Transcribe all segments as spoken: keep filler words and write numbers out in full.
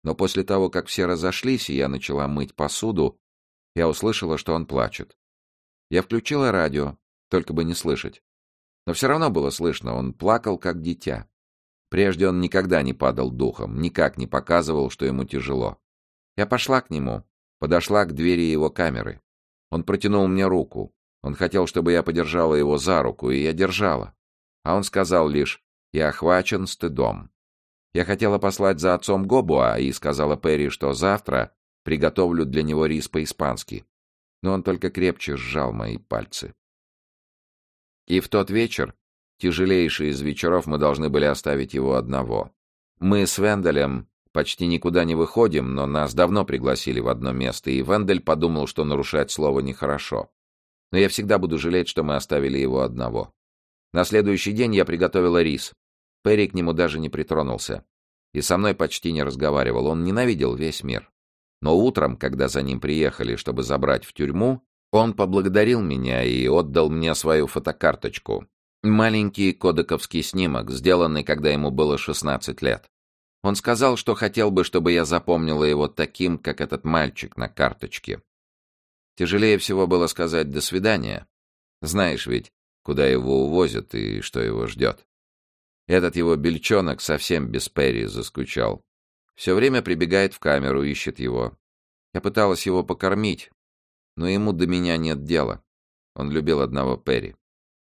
Но после того, как все разошлись, и я начала мыть посуду, я услышала, что он плачет. Я включила радио, только бы не слышать. Но все равно было слышно, он плакал, как дитя. Прежде он никогда не падал духом, никак не показывал, что ему тяжело. Я пошла к нему, подошла к двери его камеры. Он протянул мне руку. Он хотел, чтобы я подержала его за руку, и я держала. А он сказал лишь: «Я охвачен стыдом». Я хотела послать за отцом Гобуа и сказала Перри, что завтра приготовлю для него рис по-испански. Но он только крепче сжал мои пальцы. И в тот вечер, тяжелейший из вечеров, мы должны были оставить его одного. Мы с Венделем почти никуда не выходим, но нас давно пригласили в одно место, и Вендель подумал, что нарушать слово нехорошо. Но я всегда буду жалеть, что мы оставили его одного. На следующий день я приготовила рис. Перри к нему даже не притронулся. И со мной почти не разговаривал, он ненавидел весь мир. Но утром, когда за ним приехали, чтобы забрать в тюрьму, он поблагодарил меня и отдал мне свою фотокарточку. Маленький кодековский снимок, сделанный, когда ему было шестнадцать лет. Он сказал, что хотел бы, чтобы я запомнила его таким, как этот мальчик на карточке. Тяжелее всего было сказать «до свидания». Знаешь ведь, куда его увозят и что его ждет. Этот его бельчонок совсем без Перри заскучал. Все время прибегает в камеру, ищет его. Я пыталась его покормить, но ему до меня нет дела. Он любил одного Перри.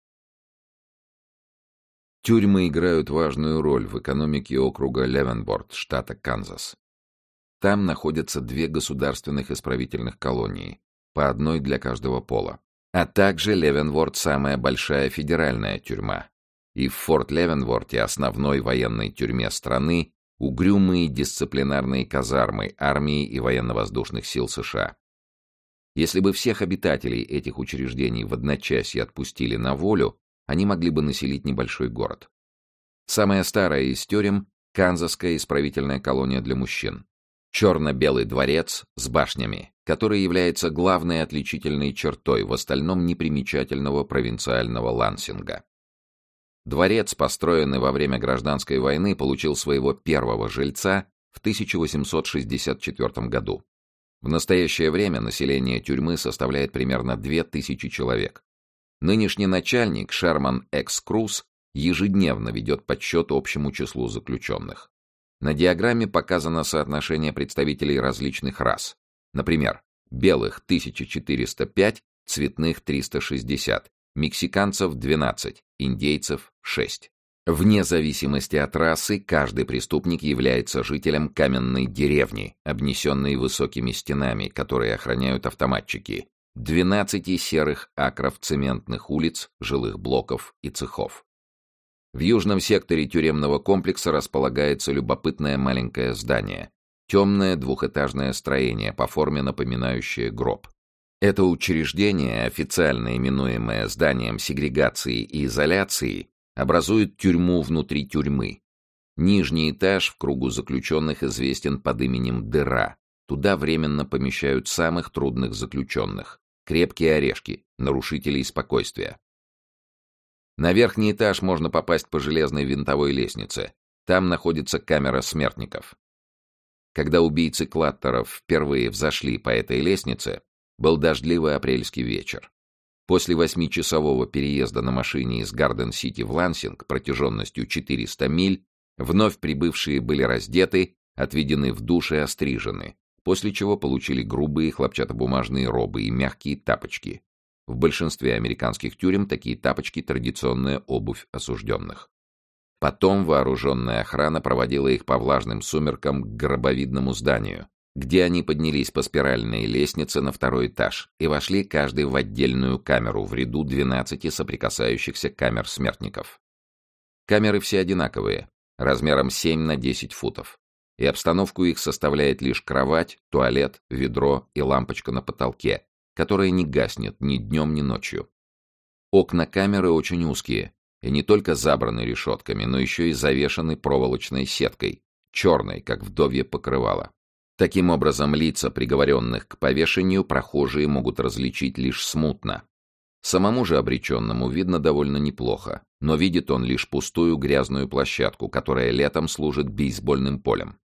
Тюрьмы играют важную роль в экономике округа Левенворт, штата Канзас. Там находятся две государственных исправительных колонии, по одной для каждого пола. А также Левенворт — самая большая федеральная тюрьма. И в Форт Левенворте, основной военной тюрьме страны, угрюмые дисциплинарные казармы армии и военно-воздушных сил США. Если бы всех обитателей этих учреждений в одночасье отпустили на волю, они могли бы населить небольшой город. Самая старая из тюрем — Канзасская исправительная колония для мужчин. Черно-белый дворец с башнями, который является главной отличительной чертой в остальном непримечательного провинциального Лансинга. Дворец, построенный во время Гражданской войны, получил своего первого жильца в тысяча восемьсот шестьдесят четвёртом году. В настоящее время население тюрьмы составляет примерно две тысячи человек. Нынешний начальник, Шерман Экс Круз, ежедневно ведет подсчет общему числу заключенных. На диаграмме показано соотношение представителей различных рас. Например, белых тысяча четыреста пять, цветных триста шестьдесят, мексиканцев двенадцать, индейцев шесть. Вне зависимости от расы, каждый преступник является жителем каменной деревни, обнесенной высокими стенами, которые охраняют автоматчики, двенадцати серых акров цементных улиц, жилых блоков и цехов. В южном секторе тюремного комплекса располагается любопытное маленькое здание, темное двухэтажное строение, по форме напоминающее гроб. Это учреждение, официально именуемое зданием сегрегации и изоляции, образует тюрьму внутри тюрьмы. Нижний этаж в кругу заключенных известен под именем «дыра». Туда временно помещают самых трудных заключенных, крепкие орешки, нарушителей спокойствия. На верхний этаж можно попасть по железной винтовой лестнице. Там находится камера смертников. Когда убийцы Клаттеров впервые взошли по этой лестнице, был дождливый апрельский вечер. После восьмичасового переезда на машине из Гарден-Сити в Лансинг протяженностью четыреста миль, вновь прибывшие были раздеты, отведены в душ и острижены, после чего получили грубые хлопчатобумажные робы и мягкие тапочки. В большинстве американских тюрем такие тапочки — традиционная обувь осужденных. Потом вооруженная охрана проводила их по влажным сумеркам к гробовидному зданию, где они поднялись по спиральной лестнице на второй этаж и вошли каждый в отдельную камеру в ряду двенадцати соприкасающихся камер смертников. Камеры все одинаковые, размером семь на десять футов, и обстановку их составляет лишь кровать, туалет, ведро и лампочка на потолке, которая не гаснет ни днем, ни ночью. Окна камеры очень узкие и не только забраны решетками, но еще и завешаны проволочной сеткой, черной, как вдовье покрывало. Таким образом, лица приговоренных к повешению прохожие могут различить лишь смутно. Самому же обреченному видно довольно неплохо, но видит он лишь пустую грязную площадку, которая летом служит бейсбольным полем.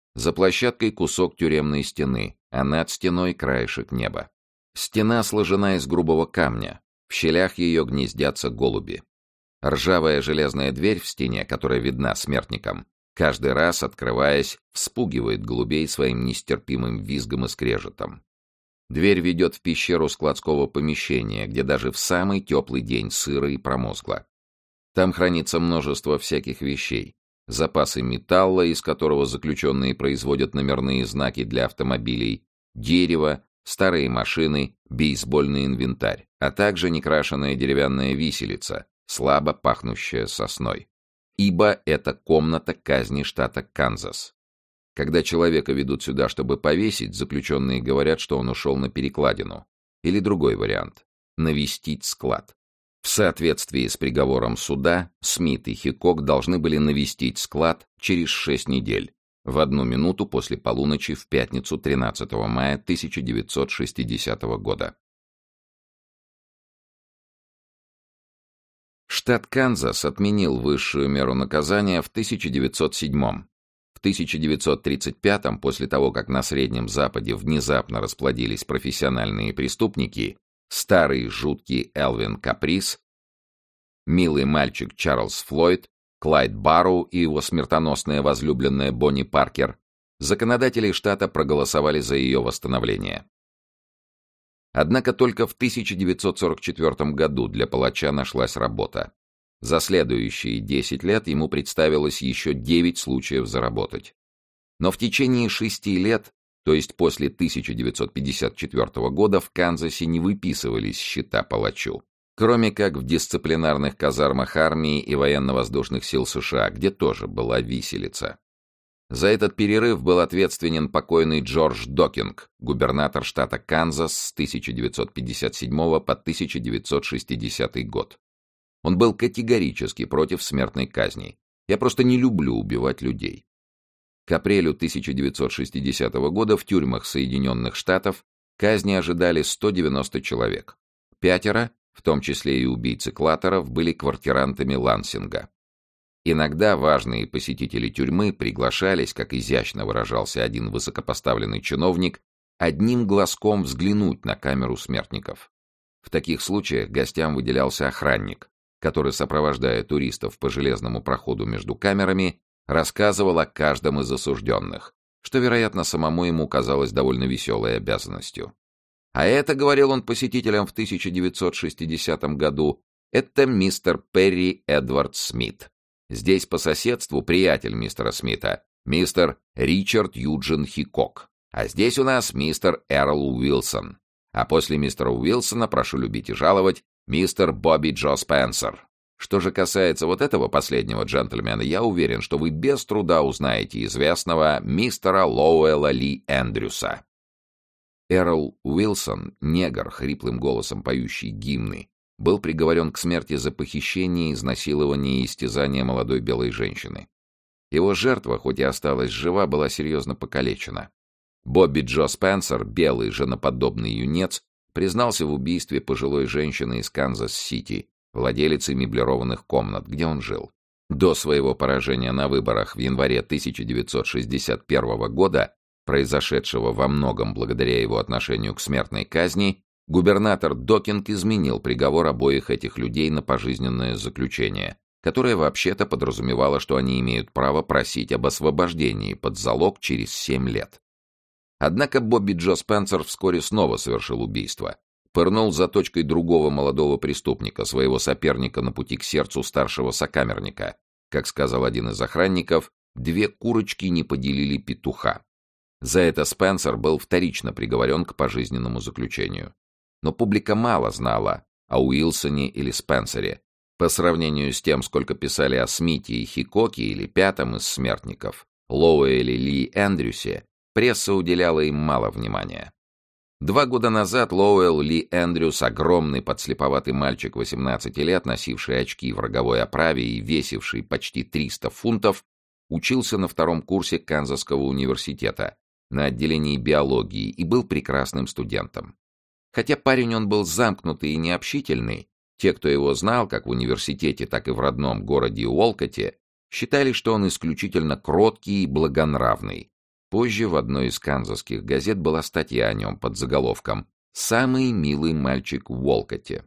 За площадкой кусок тюремной стены, а над стеной краешек неба. Стена сложена из грубого камня. В щелях ее гнездятся голуби. Ржавая железная дверь в стене, которая видна смертникам, каждый раз, открываясь, вспугивает голубей своим нестерпимым визгом и скрежетом. Дверь ведет в пещеру складского помещения, где даже в самый теплый день сыро и промозгло. Там хранится множество всяких вещей. Запасы металла, из которого заключенные производят номерные знаки для автомобилей, дерево, старые машины, бейсбольный инвентарь, а также некрашенная деревянная виселица, слабо пахнущая сосной. Ибо это комната казни штата Канзас. Когда человека ведут сюда, чтобы повесить, заключенные говорят, что он ушел на перекладину. Или другой вариант — навестить склад. В соответствии с приговором суда, Смит и Хикок должны были навестить склад через шесть недель, в одну минуту после полуночи в пятницу тринадцатого мая тысяча девятьсот шестидесятого года. Штат Канзас отменил высшую меру наказания в тысяча девятьсот седьмом. В тысяча девятьсот тридцать пятом, после того, как на Среднем Западе внезапно расплодились профессиональные преступники, старый жуткий Элвин Каприс, милый мальчик Чарльз Флойд, Клайд Барроу и его смертоносная возлюбленная Бонни Паркер, законодатели штата проголосовали за ее восстановление. Однако только в тысяча девятьсот сорок четвёртом году для палача нашлась работа. За следующие десять лет ему представилось еще девять случаев заработать. Но в течение шести лет, то есть после тысяча девятьсот пятьдесят четвёртого года, в Канзасе не выписывались счета палачу, кроме как в дисциплинарных казармах армии и военно-воздушных сил США, где тоже была виселица. За этот перерыв был ответственен покойный Джордж Докинг, губернатор штата Канзас с тысяча девятьсот пятьдесят седьмого по тысяча девятьсот шестидесятый год. Он был категорически против смертной казни. «Я просто не люблю убивать людей». К апрелю тысяча девятьсот шестидесятого года в тюрьмах Соединенных Штатов казни ожидали сто девяносто человек. Пятеро, в том числе и убийцы Клаттеров, были квартирантами Лансинга. Иногда важные посетители тюрьмы приглашались, как изящно выражался один высокопоставленный чиновник, одним глазком взглянуть на камеру смертников. В таких случаях гостям выделялся охранник, который, сопровождая туристов по железному проходу между камерами, рассказывал о каждом из осужденных, что, вероятно, самому ему казалось довольно веселой обязанностью. А это, говорил он посетителям в тысяча девятьсот шестидесятом году, это мистер Перри Эдвард Смит. Здесь по соседству приятель мистера Смита, мистер Ричард Юджин Хикок. А здесь у нас мистер Эрл Уилсон. А после мистера Уилсона, прошу любить и жаловать, мистер Бобби Джо Спенсер. Что же касается вот этого последнего джентльмена, я уверен, что вы без труда узнаете известного мистера Лоуэлла Ли Эндрюса. Эрл Уилсон, негр, хриплым голосом поющий гимны, был приговорен к смерти за похищение, изнасилование и истязание молодой белой женщины. Его жертва, хоть и осталась жива, была серьезно покалечена. Бобби Джо Спенсер, белый женоподобный юнец, признался в убийстве пожилой женщины из Канзас-Сити, владелицы меблированных комнат, где он жил. До своего поражения на выборах в январе тысяча девятьсот шестьдесят первого года, произошедшего во многом благодаря его отношению к смертной казни, губернатор Докинг изменил приговор обоих этих людей на пожизненное заключение, которое вообще-то подразумевало, что они имеют право просить об освобождении под залог через семь лет. Однако Бобби Джо Спенсер вскоре снова совершил убийство. Пырнул заточкой другого молодого преступника, своего соперника на пути к сердцу старшего сокамерника. Как сказал один из охранников, две курочки не поделили петуха. За это Спенсер был вторично приговорен к пожизненному заключению. Но публика мало знала о Уилсоне или Спенсере, по сравнению с тем, сколько писали о Смите и Хикоке или пятом из смертников, Лоуэлле Ли Эндрюсе, пресса уделяла им мало внимания. Два года назад Лоуэлл Ли Эндрюс, огромный подслеповатый мальчик восемнадцати лет, носивший очки в роговой оправе и весивший почти триста фунтов, учился на втором курсе Канзасского университета на отделении биологии и был прекрасным студентом. Хотя парень он был замкнутый и необщительный, те, кто его знал как в университете, так и в родном городе Уолкотте, считали, что он исключительно кроткий и благонравный. Позже в одной из канзасских газет была статья о нем под заголовком «Самый милый мальчик в Уолкотте».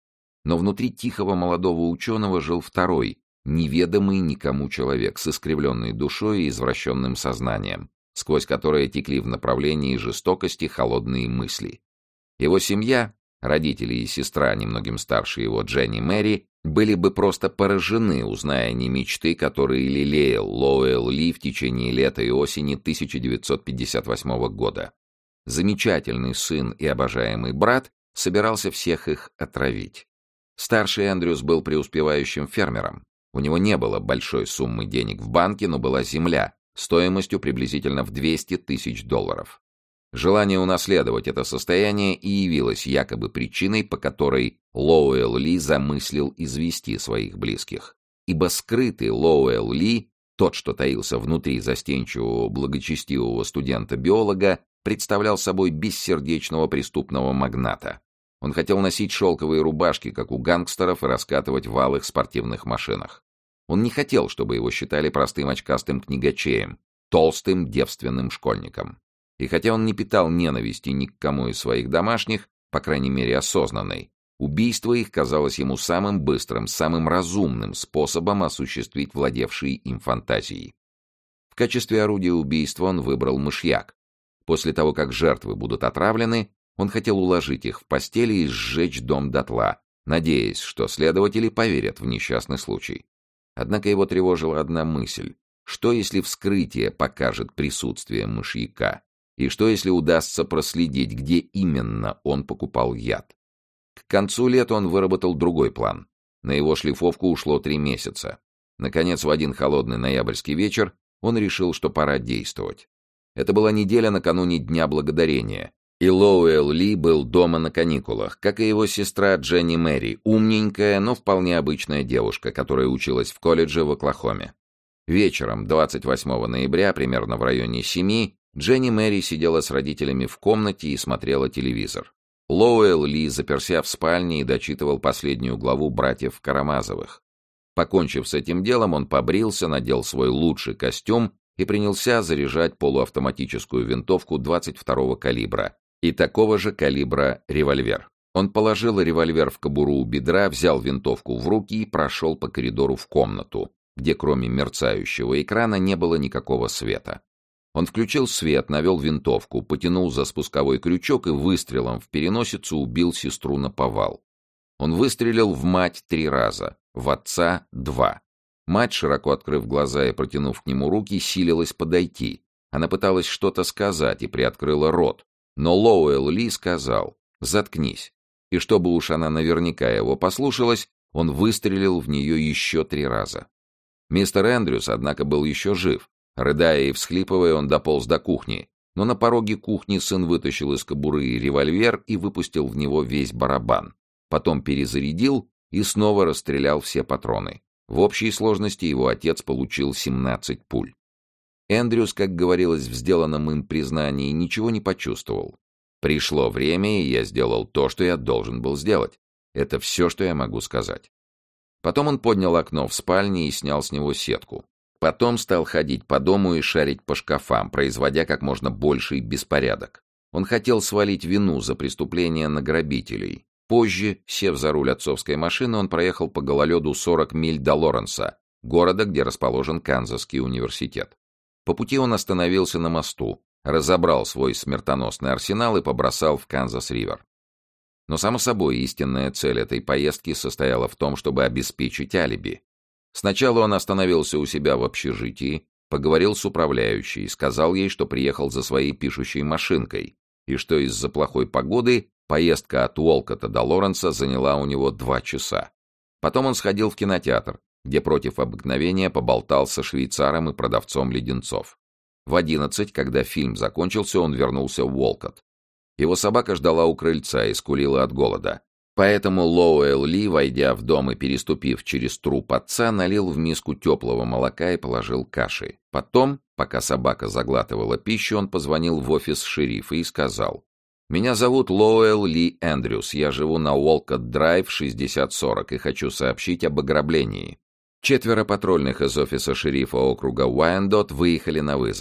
Но внутри тихого молодого ученого жил второй, неведомый никому человек с искривленной душой и извращенным сознанием, сквозь которое текли в направлении жестокости холодные мысли. Его семья, родители и сестра, немногим старше его Дженни Мэри, были бы просто поражены, узная не мечты, которые лелеял Лоуэлл Ли в течение лета и осени тысяча девятьсот пятьдесят восьмого года. Замечательный сын и обожаемый брат собирался всех их отравить. Старший Эндрюс был преуспевающим фермером. У него не было большой суммы денег в банке, но была земля, стоимостью приблизительно в двести тысяч долларов. Желание унаследовать это состояние и явилось якобы причиной, по которой Лоуэлл Ли замыслил извести своих близких. Ибо скрытый Лоуэлл Ли, тот, что таился внутри застенчивого благочестивого студента-биолога, представлял собой бессердечного преступного магната. Он хотел носить шелковые рубашки, как у гангстеров, и раскатывать в алых спортивных машинах. Он не хотел, чтобы его считали простым очкастым книгачеем, толстым девственным школьником. И хотя он не питал ненависти ни к кому из своих домашних, по крайней мере осознанной, убийство их казалось ему самым быстрым, самым разумным способом осуществить владевшие им фантазии. В качестве орудия убийства он выбрал мышьяк. После того, как жертвы будут отравлены, он хотел уложить их в постели и сжечь дом дотла, надеясь, что следователи поверят в несчастный случай. Однако его тревожила одна мысль: что если вскрытие покажет присутствие мышьяка? И что если удастся проследить, где именно он покупал яд? К концу лета он выработал другой план. На его шлифовку ушло три месяца. Наконец, в один холодный ноябрьский вечер он решил, что пора действовать. Это была неделя накануне Дня Благодарения, и Лоуэлл Ли был дома на каникулах, как и его сестра Дженни Мэри, умненькая, но вполне обычная девушка, которая училась в колледже в Оклахоме. Вечером двадцать восьмого ноября, примерно в районе семи, Дженни Мэри сидела с родителями в комнате и смотрела телевизор. Лоуэлл Ли заперся в спальне и дочитывал последнюю главу «Братьев Карамазовых». Покончив с этим делом, он побрился, надел свой лучший костюм и принялся заряжать полуавтоматическую винтовку двадцать второго калибра и такого же калибра револьвер. Он положил револьвер в кобуру у бедра, взял винтовку в руки и прошел по коридору в комнату, где кроме мерцающего экрана не было никакого света. Он включил свет, навел винтовку, потянул за спусковой крючок и выстрелом в переносицу убил сестру наповал. Он выстрелил в мать три раза, в отца два. Мать, широко открыв глаза и протянув к нему руки, силилась подойти. Она пыталась что-то сказать и приоткрыла рот. Но Лоуэлл Ли сказал «Заткнись». И чтобы уж она наверняка его послушалась, он выстрелил в нее еще три раза. Мистер Эндрюс, однако, был еще жив. Рыдая и всхлипывая, он дополз до кухни, но на пороге кухни сын вытащил из кобуры револьвер и выпустил в него весь барабан. Потом перезарядил и снова расстрелял все патроны. В общей сложности его отец получил семнадцать пуль. Эндрюс, как говорилось в сделанном им признании, ничего не почувствовал. «Пришло время, и я сделал то, что я должен был сделать. Это все, что я могу сказать». Потом он поднял окно в спальне и снял с него сетку. Потом стал ходить по дому и шарить по шкафам, производя как можно больший беспорядок. Он хотел свалить вину за преступление на грабителей. Позже, сев за руль отцовской машины, он проехал по гололеду сорок миль до Лоренса, города, где расположен Канзасский университет. По пути он остановился на мосту, разобрал свой смертоносный арсенал и побросал в Канзас-Ривер. Но, само собой, истинная цель этой поездки состояла в том, чтобы обеспечить алиби. Сначала он остановился у себя в общежитии, поговорил с управляющей, сказал ей, что приехал за своей пишущей машинкой, и что из-за плохой погоды поездка от Уолкотта до Лоренса заняла у него два часа. Потом он сходил в кинотеатр, где против обыкновения поболтал со швейцаром и продавцом леденцов. В одиннадцать, когда фильм закончился, он вернулся в Уолкотт. Его собака ждала у крыльца и скулила от голода. Поэтому Лоуэлл Ли, войдя в дом и переступив через труп отца, налил в миску теплого молока и положил каши. Потом, пока собака заглатывала пищу, он позвонил в офис шерифа и сказал: «Меня зовут Лоуэлл Ли Эндрюс, я живу на Уолкотт-драйв шестьдесят сорок и хочу сообщить об ограблении». Четверо патрульных из офиса шерифа округа Уайандот выехали на вызов.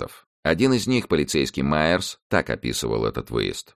Один из них, полицейский Майерс, так описывал этот выезд.